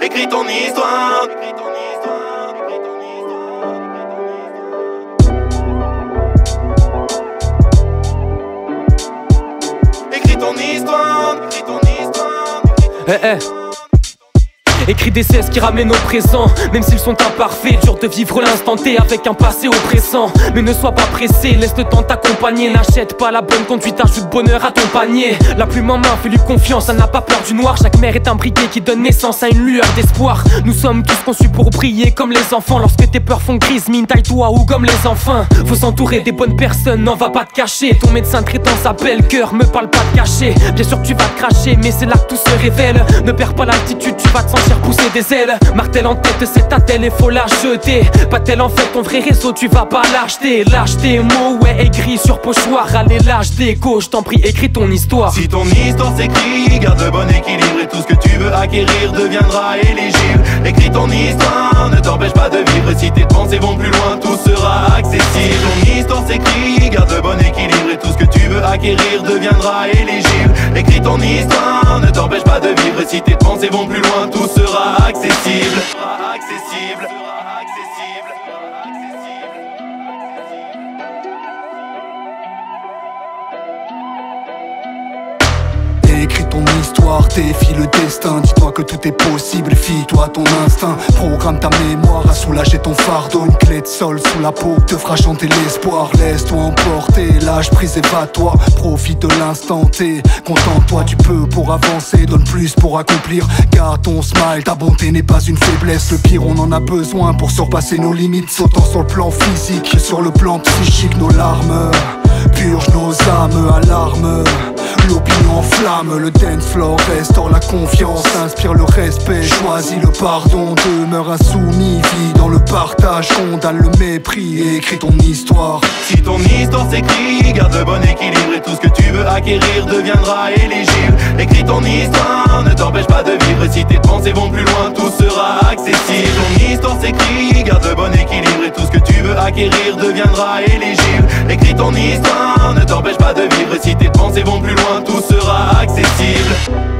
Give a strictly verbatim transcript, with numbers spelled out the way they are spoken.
écris ton histoire. Écris ton histoire, écris ton histoire. Eh eh. Écris des cesses qui ramènent au présent, même s'ils sont imparfaits. Dur de vivre l'instant T avec un passé oppressant. Mais ne sois pas pressé, laisse le temps t'accompagner. N'achète pas la bonne conduite, ajoute bonheur à ton panier. La plume en main, fais-lui confiance, elle n'a pas peur du noir. Chaque mère est un briquet qui donne naissance à une lueur d'espoir. Nous sommes tous conçus pour briller comme les enfants. Lorsque tes peurs font grise, mine, taille-toi ou gomme les enfants. Faut s'entourer des bonnes personnes, n'en va pas te cacher. Ton médecin traitant s'appelle cœur, me parle pas de cacher. Bien sûr que tu vas te cracher, mais c'est là que tout se révèle. Ne perds pas l'altitude, tu vas te sentir pousser des ailes. Martel en tête, c'est ta telle et faut la jeter. Pas tel en fait ton vrai réseau, tu vas pas l'acheter. Lâche tes mots, ouais, écrit sur pochoir. Allez, lâche des go, je t'en prie, écris ton histoire. Si ton histoire s'écrit, garde le bon équilibre. Et tout ce que tu veux acquérir deviendra éligible. Écris ton histoire, ne t'empêche pas de vivre. Si tes pensées vont plus loin, tout sera accessible. Ton histoire s'écrit, garde le bon équilibre. Et tout ce que tu veux acquérir deviendra éligible. Écris ton histoire, ne t'empêche pas de vivre. Si tes pensées vont plus loin, tout sera accessible. Accessible, accessible, accessible. Écris ton histoire, défie le destin. Dis-toi que tout est possible, fie-toi ton instinct. Programme ta mémoire à soulager ton fardeau. Une clé de sol sous la peau te fera chanter l'espoir. Laisse-toi emporter, lâche prise et va-toi. Profite de l'instant T, contente-toi tu peux pour avancer. Donne plus pour accomplir, garde ton smile. Ta bonté n'est pas une faiblesse, le pire on en a besoin pour surpasser nos limites. Sautant sur le plan physique, sur le plan psychique. Nos larmes purgent nos âmes, alarme. L'opinion enflamme, le dance floor restaure la confiance, inspire le respect, choisis le pardon, demeure insoumis, vis dans le partage, condamne le mépris et écris ton histoire. Si ton histoire s'écrit, garde le bon équilibre. Et tout ce que tu veux acquérir deviendra éligible. Écris ton histoire, ne t'empêche pas de vivre. Si tes pensées vont plus loin, tout sera accessible. Ton histoire s'écrit, garde le bon équilibre. Et tout ce que tu veux acquérir deviendra éligible. Écris ton histoire, ne t'empêche pas de vivre. Si tes pensées vont plus loin, tout sera accessible.